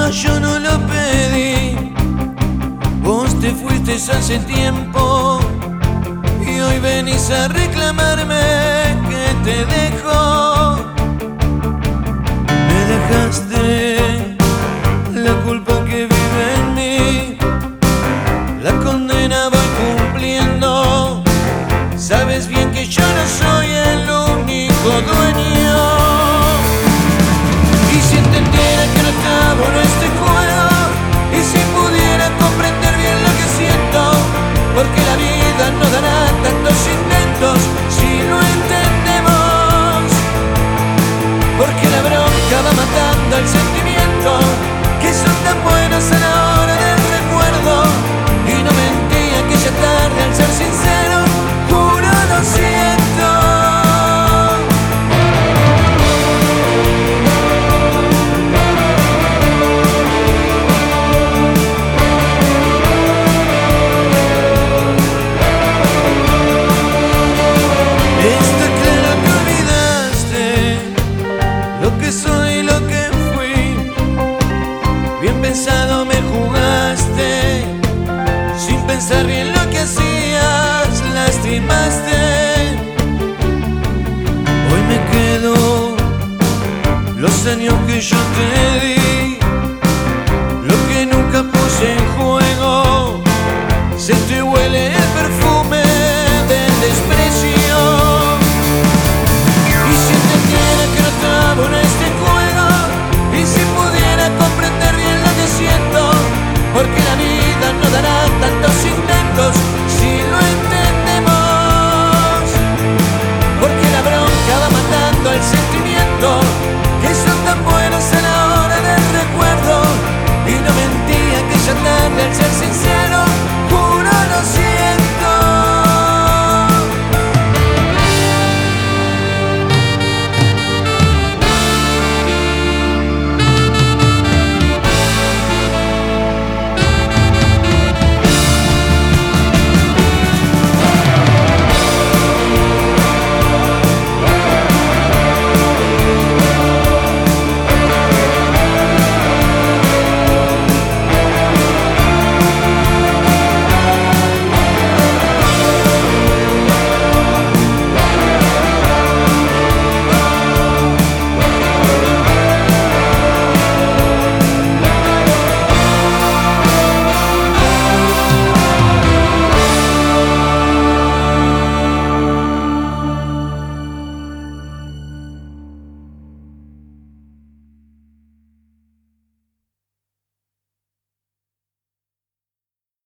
yo no lo pedí. Vos te fuiste hace tiempo y hoy venís a reclamarme que te dejo. Me dejaste la culpa que vive en mí, la condena voy cumpliendo. Sabes bien que yo no soy el único dueño. Y si entendiera que no estaba en este juego, y si pudiera comprender bien lo que siento, porque la vida no dará tantos intentos si no entendemos. Porque la bronca va matando el sentimiento, que son tan buenos a la hora del recuerdo. Y no mentí aquella tarde al ser sincero, juro lo siento. Está claro que olvidaste lo que soy y lo que fui. Bien pensado me jugaste, sin pensar bien lo que hacías, lastimaste. Hoy me quedo los años que yo te di.